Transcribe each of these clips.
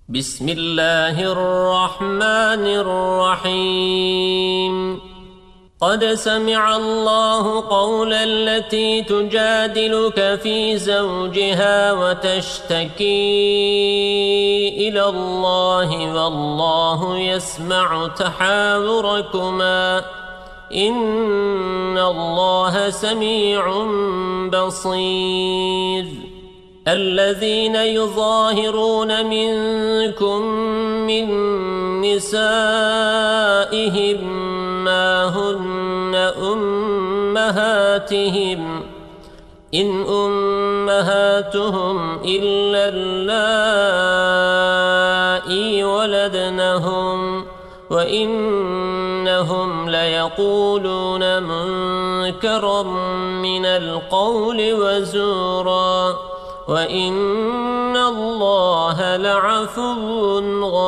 بسم الله الرحمن الرحيم قد سمع الله قول التي تجادلك في زوجها وتشتكي إلى الله والله يسمع تحاوركما إن الله سميع بصير الذين يظاهرون منكم من نسائهم ما هن أمهاتهم إن أمهاتهم إلا اللائي ولدنهم وإنهم ليقولون منكرا من القول وزورا وإن الله لعفو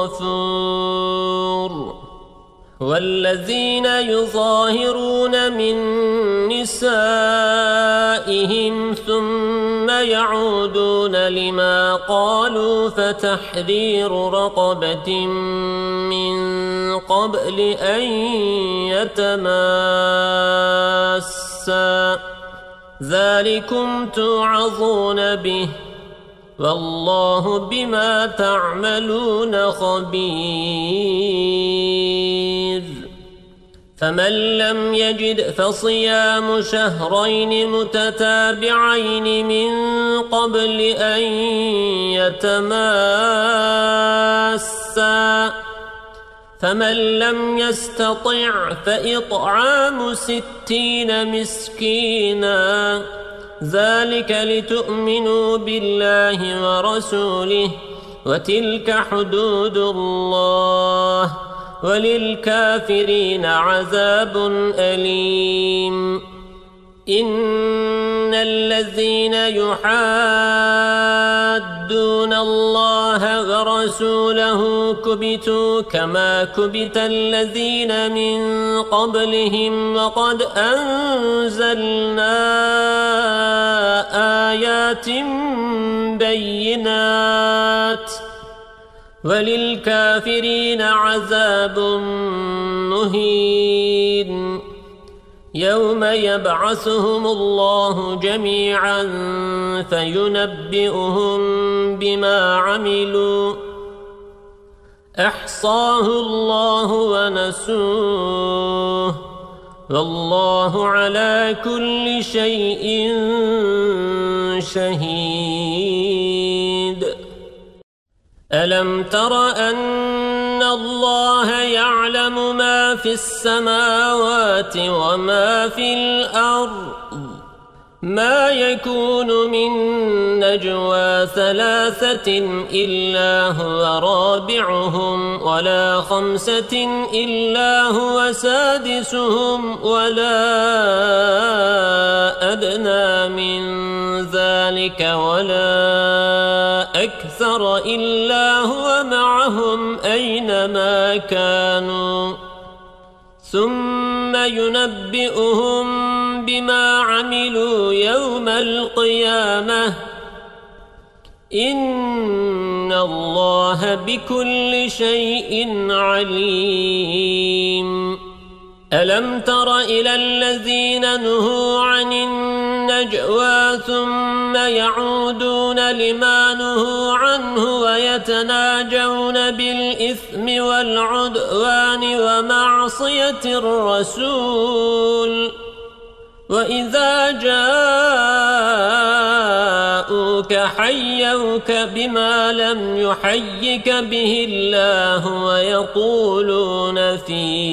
غفور والذين يظاهرون من نسائهم ثم يعودون لما قالوا فتحرير رقبة من قبل أن يتماسا ذلكم توعظون به والله بما تعملون خبير فمن لم يجد فصيام شهرين متتابعين من قبل أن يتماسا فمن لم يستطع فإطعام 60 مسكينا ذلك لتؤمنوا بالله ورسوله وتلك حدود الله وللكافرين عذاب أليم إن الذين يحادون الله ورسوله كبتوا كما كبت الذين من قبلهم وقد أنزلنا آيات بينات وللكافرين عذاب مهين يوم يبعثهم الله جميعا فينبئهم بما عملوا أحصاه الله ونسوه والله على كل شيء شهيد ألم تر أن الله يعلم ما في السماوات وما في الأرض ما يكون من نجوى 3 إلا هو رابعهم ولا 5 إلا هو سادسهم ولا أدنى من ذلك ولا أكثر إلا هو معهم أينما كانوا ثم ينبئهم بما عملوا يوم القيامة إن الله بكل شيء عليم ألم تر إلى الذين نهوا عن النجوى ثم يعودون لما نهوا عنه ويتناجون بالإثم والعدوان ومعصية الرسول وإذا جاءوك حيوك بما لم يحيك به الله ويقولون في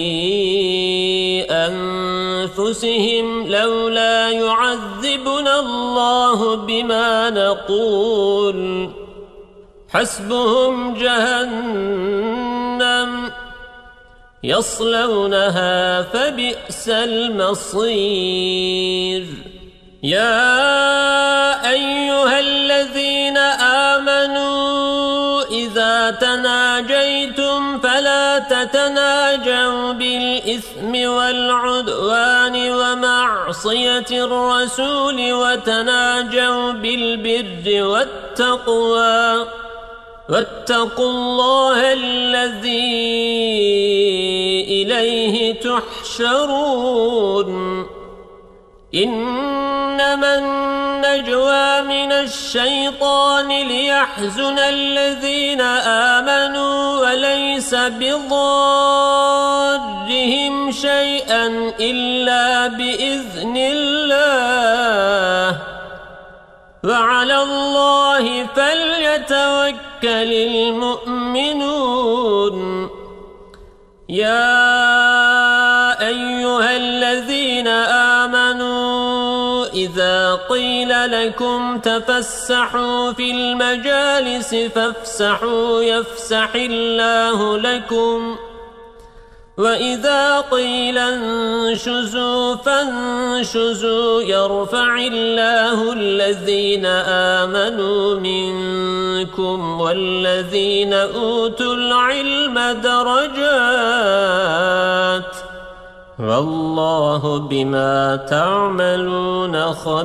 أنفسهم لولا يعذبنا الله بما نقول حسبهم جهنم يصلونها فبئس المصير يا أيها الذين آمنوا إذا تناجيتم فلا تتناجوا بالإثم والعدوان ومعصية الرسول وتناجوا بالبر والتقوى واتقوا الله الذي إليه تحشرون إنما النجوى من الشيطان ليحزن الذين آمنوا وليس بضارهم شيئا إلا بإذن الله وعلى الله فليتوكل المؤمنون يا أيها الذين آمنوا إذا قيل لكم تفسحوا في المجالس فافسحوا يفسح الله لكم وإذا قيل انشزوا فانشزوا يرفع الله الذين آمنوا منكم والذين أوتوا العلم درجات والله بما تعملون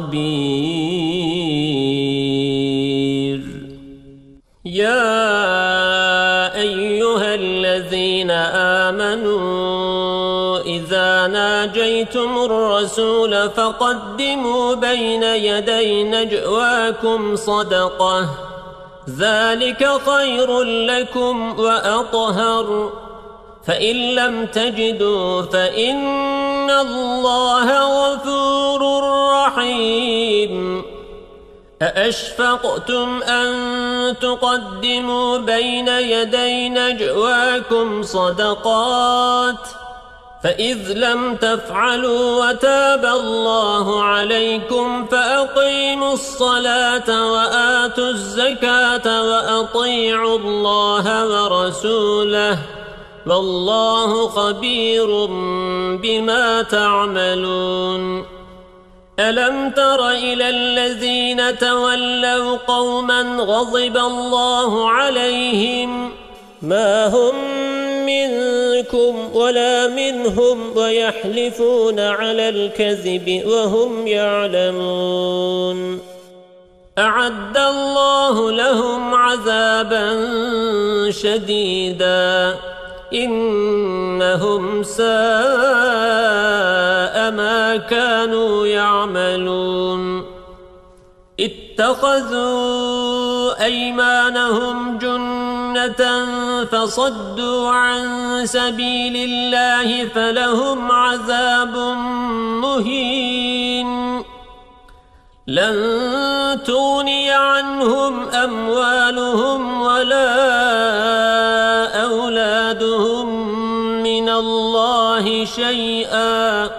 خبير يا أيها الذين آمنوا إذا ناجيتم الرسول فقدموا بين يدي نجواكم صدقة ذلك خير لكم وأطهر فإن لم تجدوا فإن الله غفور رحيم أأشفقتم أن تقدموا بين يدي نجواكم صدقات فإذ لم تفعلوا وتاب الله عليكم فأقيموا الصلاة وآتوا الزكاة وأطيعوا الله ورسوله والله خبير بما تعملون ألم تر إلى الذين تولوا قوما غضب الله عليهم ما هم منكم ولا منهم ويحلفون على الكذب وهم يعلمون أعد الله لهم عذابا شديدا إنهم ساء ما كانوا يعملون اتخذوا أيمانهم جنة فصدوا عن سبيل الله فلهم عذاب مهين لن تغني عنهم أموالهم ولا أولادهم من الله شيئا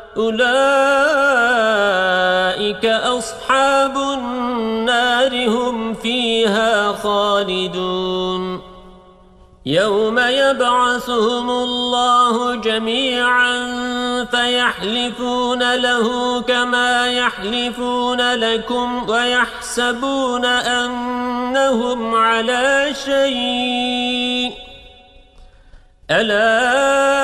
أولئك أصحاب النار هم فيها خالدون يوم يبعثهم الله جميعا فيحلفون له كما يحلفون لكم ويحسبون أنهم على شيء ألا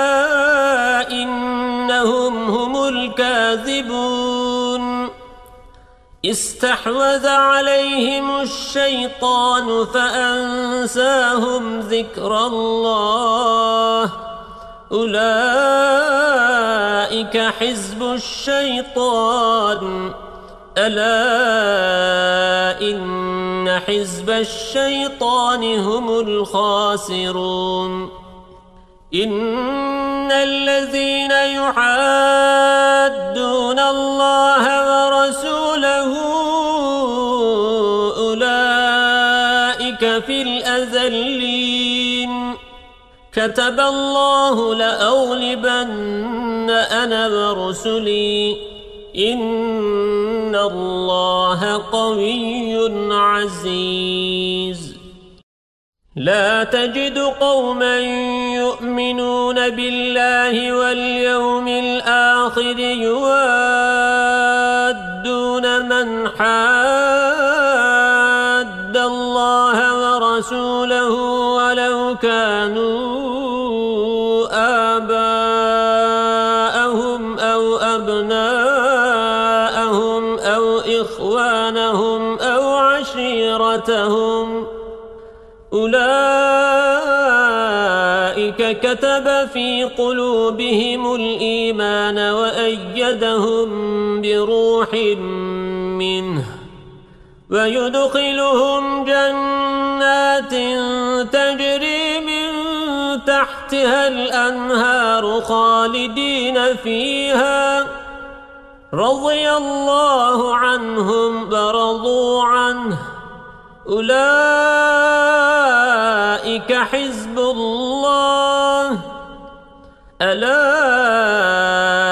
إنهم هم الكاذبون استحوذ عليهم الشيطان فأنساهم ذكر الله أولئك حزب الشيطان ألا إن حزب الشيطان هم الخاسرون إن الذين يحادون الله ورسوله أولئك في الأذلين كتب الله لأغلبن أنا ورسلي إن الله قوي عزيز لا تجد قوما يؤمنون بالله واليوم الآخر يوادون من حاد الله ورسوله ولو كانوا آباءهم أو أبناءهم أو إخوانهم أو عشيرتهم أولئك كتب في قلوبهم الإيمان وأيدهم بروح منه ويدخلهم جنات تجري من تحتها الأنهار خالدين فيها رضي الله عنهم ورضوا عنه أولئك حزب الله ألا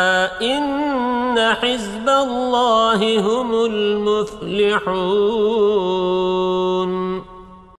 إن حزب الله هم المفلحون